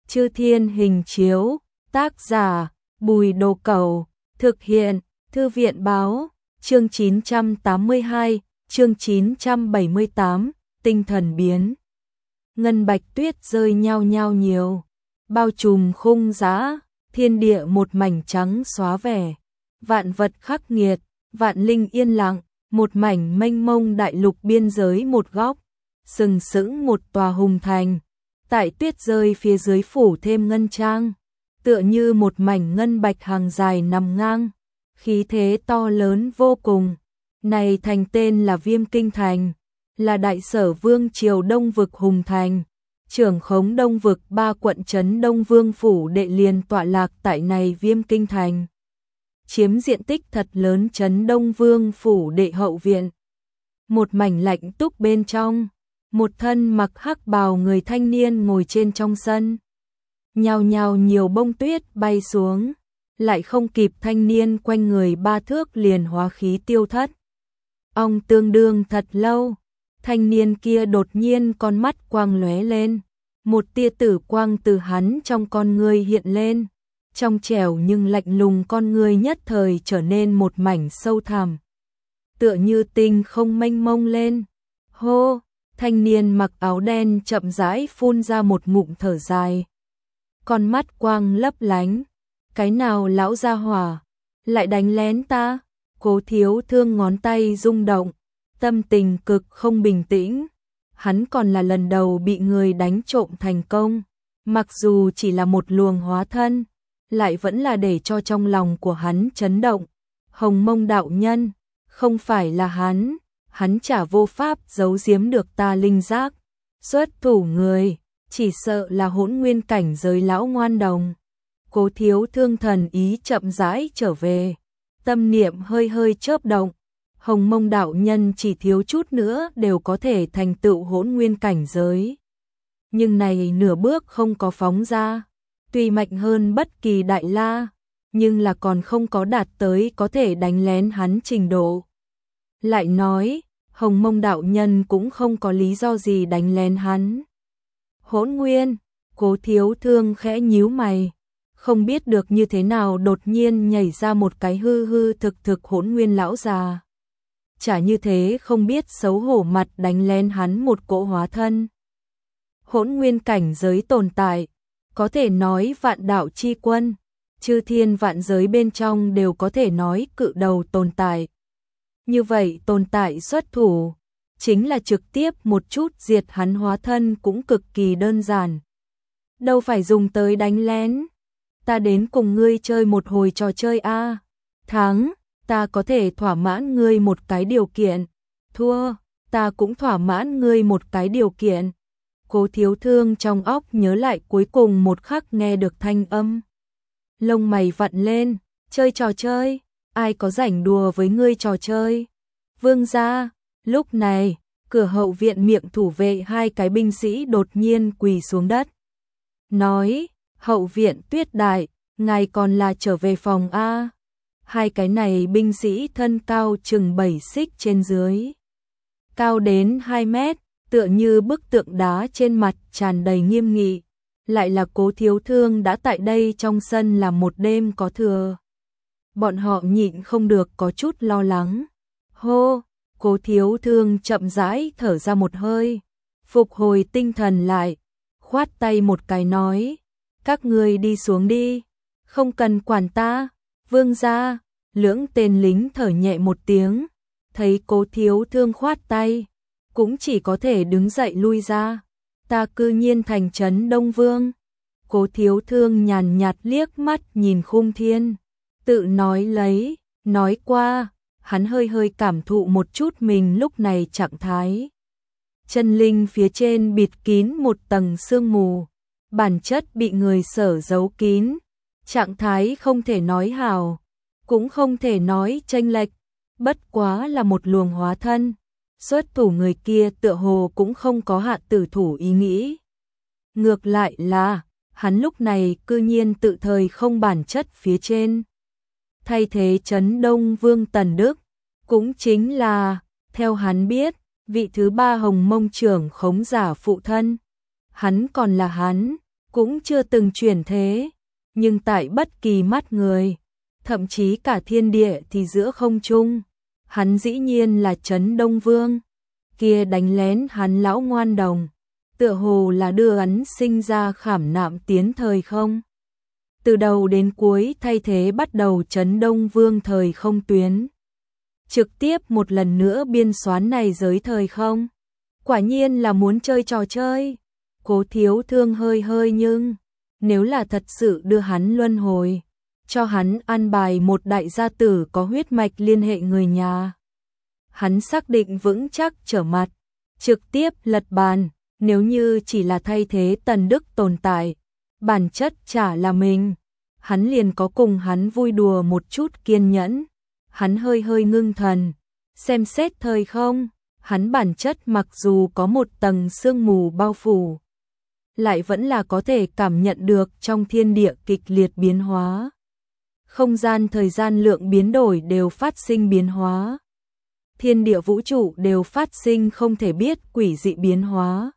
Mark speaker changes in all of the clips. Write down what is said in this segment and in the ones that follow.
Speaker 1: Chư Thiên Hình Chiếu, tác giả Bùi Đồ Cẩu, thực hiện Thư viện Báo, chương 982, chương 978, tinh thần biến. Ngân bạch tuyết rơi nhao nhao nhiều, bao trùm khung giá, thiên địa một mảnh trắng xóa vẻ, vạn vật khắc nghiệt, vạn linh yên lặng, một mảnh mênh mông đại lục biên giới một góc, sừng sững một tòa hùng thành, tại tuyết rơi phía dưới phủ thêm ngân trang, tựa như một mảnh ngân bạch hàng dài nằm ngang, khí thế to lớn vô cùng. Này thành tên là Viêm Kinh Thành, là đại sở vương triều Đông Vực Hùng Thành, trưởng khống Đông Vực 3 quận trấn Đông Vương phủ đệ liền tọa lạc tại này Viêm Kinh Thành. Chiếm diện tích thật lớn trấn Đông Vương phủ đệ hậu viện. Một mảnh lạnh túc bên trong, một thân mặc hắc bào người thanh niên ngồi trên trong sân. Nhào nhào nhiều bông tuyết bay xuống, lại không kịp thanh niên quanh người 3 thước liền hóa khí tiêu thất. Ông tương đương thật lâu, thanh niên kia đột nhiên con mắt quang lóe lên, một tia tử quang từ hắn trong con người hiện lên, trong trẻo nhưng lạnh lùng con người nhất thời trở nên một mảnh sâu thẳm, tựa như tinh không mênh mông lên. Hô, thanh niên mặc áo đen chậm rãi phun ra một ngụm thở dài, con mắt quang lấp lánh, cái nào lão gia hỏa lại đánh lén ta? Cố Thiếu Thương ngón tay rung động, tâm tình cực không bình tĩnh. Hắn còn là lần đầu bị người đánh trộm thành công, mặc dù chỉ là một luồng hóa thân, lại vẫn là để cho trong lòng của hắn chấn động. Hồng Mông đạo nhân, không phải là hắn chả vô pháp giấu giếm được ta linh giác. Xuất thủ người, chỉ sợ là hỗn nguyên cảnh giới lão ngoan đồng. Cố Thiếu Thương thần ý chậm rãi trở về, tâm niệm hơi hơi chớp động. Hồng Mông đạo nhân chỉ thiếu chút nữa đều có thể thành tựu hỗn nguyên cảnh giới. Nhưng này nửa bước không có phóng ra, tuy mạnh hơn bất kỳ đại la, nhưng là còn không có đạt tới có thể đánh lén hắn trình độ. Lại nói, Hồng Mông đạo nhân cũng không có lý do gì đánh lén hắn. Hỗn nguyên, Cố Thiếu Thương khẽ nhíu mày, không biết được như thế nào đột nhiên nhảy ra một cái hư hư thực thực hỗn nguyên lão già. Chả như thế không biết xấu hổ mặt đánh lén hắn một cỗ hóa thân. Hỗn nguyên cảnh giới tồn tại, có thể nói vạn đạo chi quân, chư thiên vạn giới bên trong đều có thể nói cự đầu tồn tại. Như vậy tồn tại xuất thủ, chính là trực tiếp một chút diệt hắn hóa thân cũng cực kỳ đơn giản. Đâu phải dùng tới đánh lén. Ta đến cùng ngươi chơi một hồi trò chơi a. Thắng, ta có thể thỏa mãn ngươi một cái điều kiện. Thua, ta cũng thỏa mãn ngươi một cái điều kiện. Cố Thiếu Thương trong óc nhớ lại cuối cùng một khắc nghe được thanh âm. Lông mày vặn lên, chơi trò chơi, ai có rảnh đùa với ngươi trò chơi. Vương gia, lúc này, cửa hậu viện miệng thủ vệ 2 cái binh sĩ đột nhiên quỳ xuống đất. Nói, hậu viện Tuyết đại, ngài còn là trở về phòng a. 2 cái này binh sĩ thân cao chừng 7 xích trên dưới, cao đến 2 mét, tựa như bức tượng đá trên mặt tràn đầy nghiêm nghị. Lại là Cố Thiếu Thương đã tại đây trong sân là một đêm có thừa. Bọn họ nhịn không được có chút lo lắng. Hô, Cố Thiếu Thương chậm rãi thở ra một hơi, phục hồi tinh thần lại, khoát tay một cái nói, các ngươi đi xuống đi, không cần quản ta. Vương gia, lưỡng tên lính thở nhẹ một tiếng, thấy Cố Thiếu Thương khoát tay, cũng chỉ có thể đứng dậy lui ra. Ta cư nhiên thành trấn Đông Vương. Cố Thiếu Thương nhàn nhạt liếc mắt nhìn khung thiên, tự nói lấy, nói qua, hắn hơi hơi cảm thụ một chút mình lúc này trạng thái. Chân linh phía trên bịt kín một tầng sương mù, bản chất bị người sở giấu kín, trạng thái không thể nói hào, cũng không thể nói chênh lệch, bất quá là một luồng hóa thân. Xuất thủ người kia tựa hồ cũng không có hạ tử thủ ý nghĩ. Ngược lại là, hắn lúc này cư nhiên tự thời không bản chất phía trên. Thay thế trấn Đông Vương Tần Đức, cũng chính là, theo hắn biết, vị thứ 3 Hồng Mông trưởng khống giả phụ thân. Hắn còn là hắn, cũng chưa từng chuyển thế, nhưng tại bất kỳ mắt người, thậm chí cả thiên địa thì giữa không trung, hắn dĩ nhiên là Trấn Đông Vương, kia đánh lén hắn lão ngoan đồng, tựa hồ là đưa hắn sinh ra khảm nạm tiến thời không. Từ đầu đến cuối thay thế bắt đầu Trấn Đông Vương thời không tuyến. Trực tiếp một lần nữa biên soán này giới thời không. Quả nhiên là muốn chơi trò chơi. Cố Thiếu Thương hơi hơi nhưng, nếu là thật sự đưa hắn luân hồi, cho hắn an bài một đại gia tử có huyết mạch liên hệ người nhà. Hắn xác định vững chắc trở mặt, trực tiếp lật bàn, nếu như chỉ là thay thế Tần Đức tồn tại, bản chất chả là mình, hắn liền có cùng hắn vui đùa một chút kiên nhẫn. Hắn hơi hơi ngưng thần, xem xét thời không, hắn bản chất mặc dù có một tầng sương mù bao phủ, lại vẫn là có thể cảm nhận được trong thiên địa kịch liệt biến hóa. Không gian thời gian lượng biến đổi đều phát sinh biến hóa. Thiên địa vũ trụ đều phát sinh không thể biết quỷ dị biến hóa.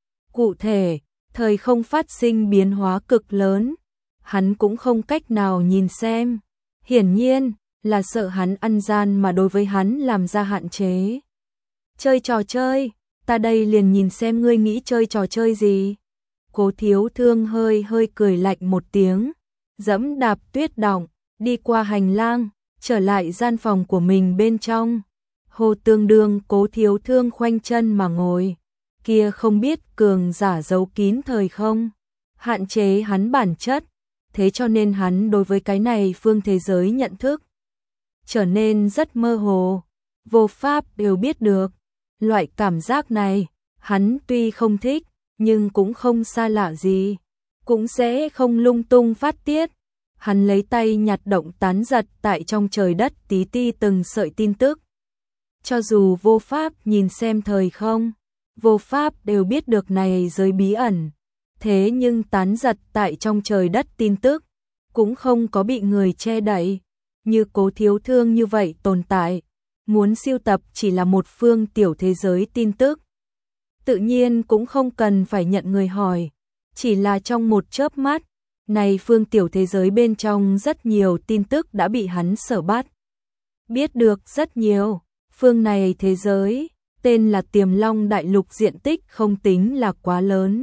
Speaker 1: Cụ thể, thời không phát sinh biến hóa cực lớn, hắn cũng không cách nào nhìn xem. Hiển nhiên, là sợ hắn ăn gian mà đối với hắn làm ra hạn chế. Chơi trò chơi, ta đây liền nhìn xem ngươi nghĩ chơi trò chơi gì. Cố Thiếu Thương hơi hơi cười lạnh một tiếng, dẫm đạp tuyết đọng, đi qua hành lang, trở lại gian phòng của mình bên trong. Hồ Tương Đương Cố Thiếu Thương khoanh chân mà ngồi, kia không biết cường giả giấu kín thời không, hạn chế hắn bản chất, thế cho nên hắn đối với cái này phương thế giới nhận thức trở nên rất mơ hồ, vô pháp đều biết được. Loại cảm giác này, hắn tuy không thích, nhưng cũng không xa lạ gì, cũng sẽ không lung tung phát tiết. Hắn lấy tay nhặt động tán giật tại trong trời đất tí ti từng sợi tin tức. Cho dù vô pháp nhìn xem thời không, vô pháp đều biết được này giới bí ẩn, thế nhưng tán giật tại trong trời đất tin tức, cũng không có bị người che đậy. Như Cố Thiếu Thương như vậy tồn tại, muốn siêu tập chỉ là một phương tiểu thế giới tin tức. Tự nhiên cũng không cần phải nhận người hỏi, chỉ là trong một chớp mắt, này phương tiểu thế giới bên trong rất nhiều tin tức đã bị hắn sở bắt. Biết được rất nhiều, phương này thế giới, tên là Tiềm Long Đại Lục, diện tích không tính là quá lớn.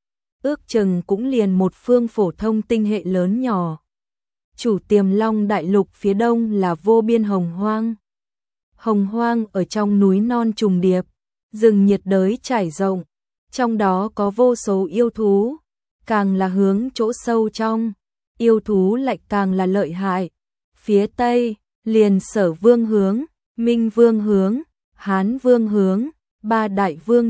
Speaker 1: Ước chừng cũng liền một phương phổ thông tinh hệ lớn nhỏ. Chủ Tiềm Long Đại Lục phía đông là vô biên hồng hoang. Hồng hoang ở trong núi non trùng điệp, rừng nhiệt đới trải rộng, trong đó có vô số yêu thú, càng là hướng chỗ sâu trong, yêu thú lại càng là lợi hại. Phía tây, liền Sở Vương hướng, Minh Vương hướng, Hán Vương hướng, ba đại vương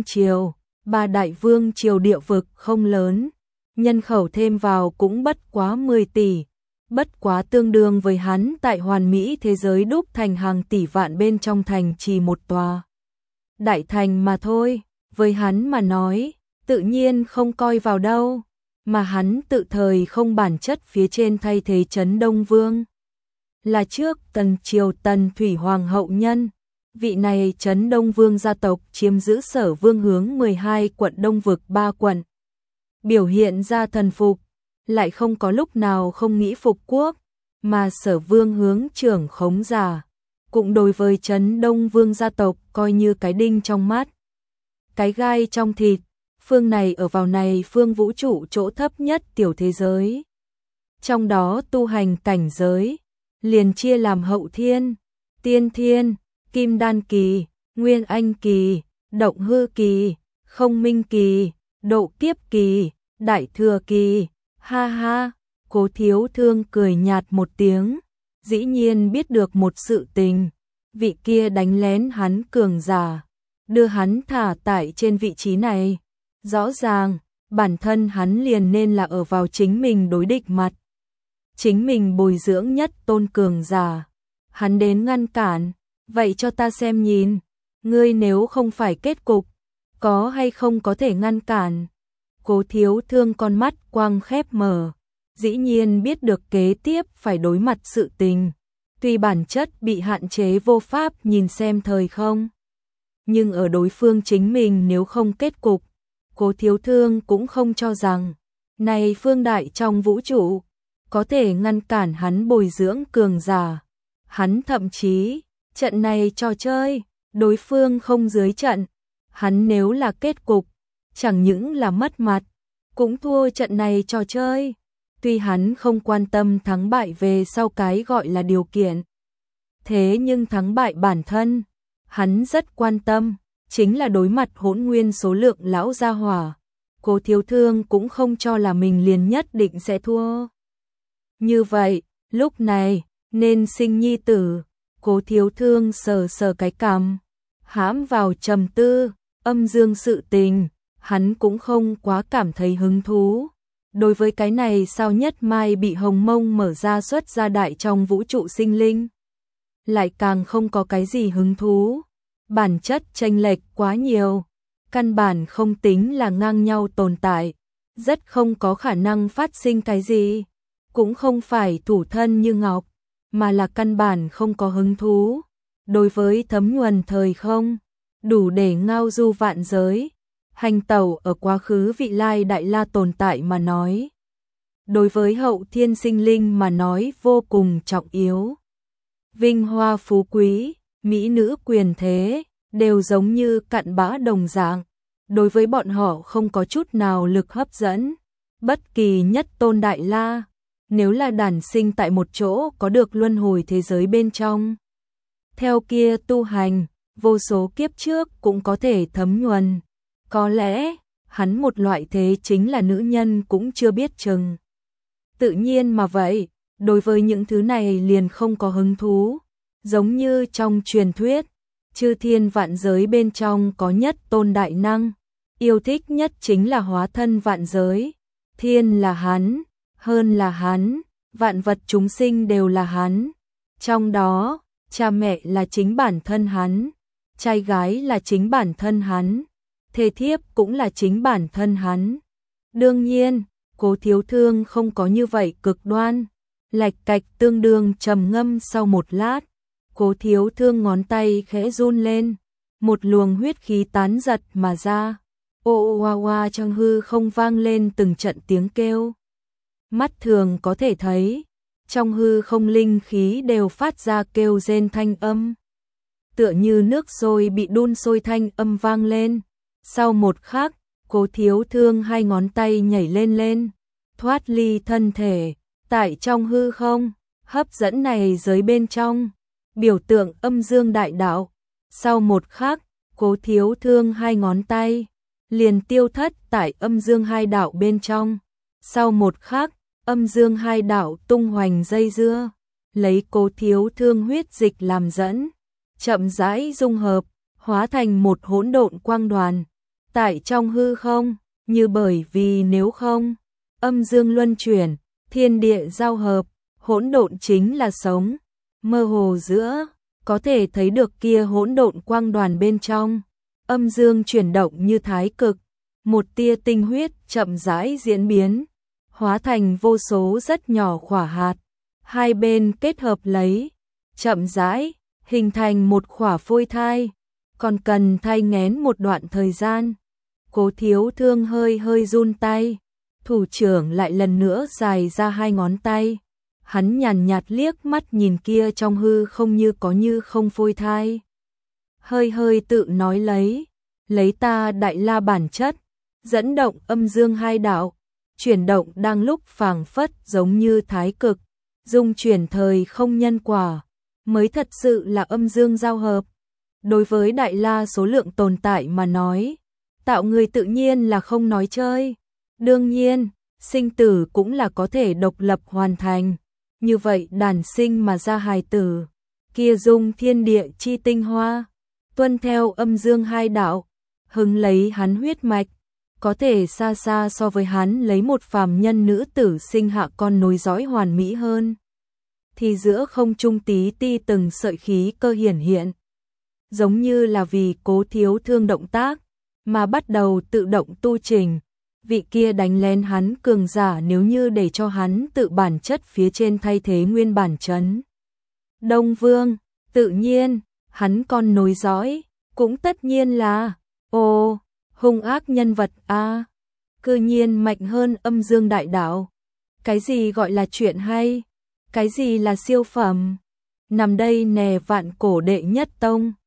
Speaker 1: triều địa vực không lớn, nhân khẩu thêm vào cũng bất quá 10 tỷ. Bất quá tương đương với hắn tại hoàn mỹ thế giới đúc thành hàng tỷ vạn bên trong thành chỉ một tòa đại thành mà thôi. Với hắn mà nói, tự nhiên không coi vào đâu, mà hắn tự thời không bản chất phía trên thay thế Trấn Đông Vương. Là trước Tần triều Tần Thủy Hoàng hậu nhân, vị này Trấn Đông Vương gia tộc chiếm giữ Sở Vương hướng 12 quận Đông vực 3 quận. Biểu hiện ra thần phục, lại không có lúc nào không nghĩ phục quốc, mà Sở Vương hướng trưởng khống giả, cũng đối với Trấn Đông Vương gia tộc coi như cái đinh trong mắt, cái gai trong thịt. Phương này ở vào này phương vũ trụ chỗ thấp nhất tiểu thế giới. Trong đó tu hành cảnh giới, liền chia làm hậu thiên, tiên thiên, kim đan kỳ, nguyên anh kỳ, động hư kỳ, không minh kỳ, độ kiếp kỳ, đại thừa kỳ. Ha ha, Cố Thiếu Thương cười nhạt một tiếng, dĩ nhiên biết được một sự tình, vị kia đánh lén hắn cường giả, đưa hắn thả tại trên vị trí này. Rõ ràng, bản thân hắn liền nên là ở vào chính mình đối địch mặt. Chính mình bồi dưỡng nhất tôn cường giả, hắn đến ngăn cản, vậy cho ta xem nhìn, ngươi nếu không phải kết cục, có hay không có thể ngăn cản. Cố Thiếu Thương con mắt quang khép mở, dĩ nhiên biết được kế tiếp phải đối mặt sự tình, tuy bản chất bị hạn chế vô pháp nhìn xem thời không, nhưng ở đối phương chính mình nếu không kết cục, Cố Thiếu Thương cũng không cho rằng Này phương đại trong vũ trụ, có thể ngăn cản hắn bồi dưỡng cường giả. Hắn thậm chí, trận này trò chơi, đối phương không dưới trận. Hắn nếu là kết cục, chẳng những là mất mặt, cũng thua trận này trò chơi. Tuy hắn không quan tâm thắng bại về sau cái gọi là điều kiện. Thế nhưng thắng bại bản thân, hắn rất quan tâm, chính là đối mặt Hỗn Nguyên số lượng lão gia hỏa. Cố Thiếu Thương cũng không cho là mình liền nhất định sẽ thua. Như vậy, lúc này, nên sinh nhi tử. Cố Thiếu Thương sờ sờ cái cằm, hãm vào trầm tư. Âm dương sự tình, hắn cũng không quá cảm thấy hứng thú. Đối với cái này sao nhất mai bị hồng mông mở ra xuất ra đại trong vũ trụ sinh linh, lại càng không có cái gì hứng thú. Bản chất chênh lệch quá nhiều, căn bản không tính là ngang nhau tồn tại, rất không có khả năng phát sinh cái gì. Cũng không phải thủ thân như ngọc, mà là căn bản không có hứng thú. Đối với thấm nhuần thời không, đủ để ngao du vạn giới, hành tẩu ở quá khứ vị lai đại la tồn tại mà nói. Đối với hậu thiên sinh linh mà nói vô cùng trọng yếu. Vinh hoa phú quý, mỹ nữ quyền thế, đều giống như cặn bã đồng dạng. Đối với bọn họ không có chút nào lực hấp dẫn. Bất kỳ nhất tôn đại la, nếu là đản sinh tại một chỗ có được luân hồi thế giới bên trong, theo kia tu hành, vô số kiếp trước cũng có thể thấm nhuần. Có lẽ, hắn một loại thế chính là nữ nhân cũng chưa biết chừng. Tự nhiên mà vậy, đối với những thứ này liền không có hứng thú. Giống như trong truyền thuyết, chư thiên vạn giới bên trong có nhất tôn đại năng, yêu thích nhất chính là hóa thân vạn giới. Thiên là hắn, hơn là hắn, vạn vật chúng sinh đều là hắn. Trong đó, cha mẹ là chính bản thân hắn, trai gái là chính bản thân hắn, thê thiếp cũng là chính bản thân hắn. Đương nhiên, Cố Thiếu Thương không có như vậy cực đoan. Lạch cạch tương đương trầm ngâm sau một lát, Cố Thiếu Thương ngón tay khẽ run lên, một luồng huyết khí tán giật mà ra. Ô oa oa trong hư không vang lên từng trận tiếng kêu. Mắt thường có thể thấy, trong hư không linh khí đều phát ra kêu rên thanh âm. Tựa như nước sôi bị đun sôi thanh âm vang lên. Sau một khắc, Cố Thiếu Thương hai ngón tay nhảy lên lên, thoát ly thân thể, tại trong hư không, hấp dẫn này giới bên trong, biểu tượng âm dương đại đạo. Sau một khắc, Cố Thiếu Thương hai ngón tay liền tiêu thất tại âm dương hai đạo bên trong. Sau một khắc, âm dương hai đạo tung hoành dây dưa, lấy Cố Thiếu Thương huyết dịch làm dẫn, chậm rãi dung hợp, hóa thành một hỗn độn quang đoàn. Tại trong hư không, như bởi vì nếu không, âm dương luân chuyển, thiên địa giao hợp, hỗn độn chính là sống. Mơ hồ giữa, có thể thấy được kia hỗn độn quang đoàn bên trong, âm dương chuyển động như thái cực, một tia tinh huyết chậm rãi diễn biến, hóa thành vô số rất nhỏ khỏa hạt, hai bên kết hợp lấy, chậm rãi, hình thành một khỏa phôi thai, còn cần thai nghén một đoạn thời gian. Cố Thiếu Thương hơi hơi run tay, thủ trưởng lại lần nữa dài ra hai ngón tay. Hắn nhàn nhạt liếc mắt nhìn kia trong hư không như có như không phôi thai. Hơi hơi tự nói lấy ta đại la bản chất, dẫn động âm dương hai đạo, chuyển động đang lúc phảng phất giống như thái cực, dung chuyển thời không nhân quả, mới thật sự là âm dương giao hợp. Đối với đại la số lượng tồn tại mà nói, tạo người tự nhiên là không nói chơi. Đương nhiên, sinh tử cũng là có thể độc lập hoàn thành. Như vậy đàn sinh mà ra hài tử, kia dung thiên địa chi tinh hoa, tuân theo âm dương hai đạo, hứng lấy hắn huyết mạch, có thể xa xa so với hắn lấy một phàm nhân nữ tử sinh hạ con nối dõi hoàn mỹ hơn. Thì giữa không trung tí ti từng sợi khí cơ hiển hiện, giống như là vì Cố Thiếu Thương động tác, mà bắt đầu tự động tu trình. Vị kia đánh lén hắn cường giả nếu như để cho hắn tự bản chất phía trên thay thế nguyên bản trấn Đông Vương, tự nhiên, hắn con nối dõi, cũng tất nhiên là, hung ác nhân vật a. cư nhiên mạnh hơn Âm Dương Đại Đạo. Cái gì gọi là chuyện hay? Cái gì là siêu phẩm? Nằm đây nè Vạn Cổ đệ nhất tông.